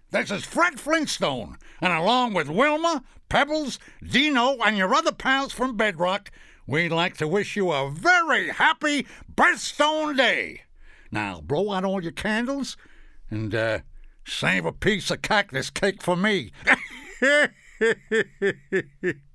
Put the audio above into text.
This is Fred Flintstone, and along with Wilma, Pebbles, Dino, and your other pals from Bedrock, we'd like to wish you a very happy Birthstone Day. Now, blow out all your candles and save a piece of cactus cake for me.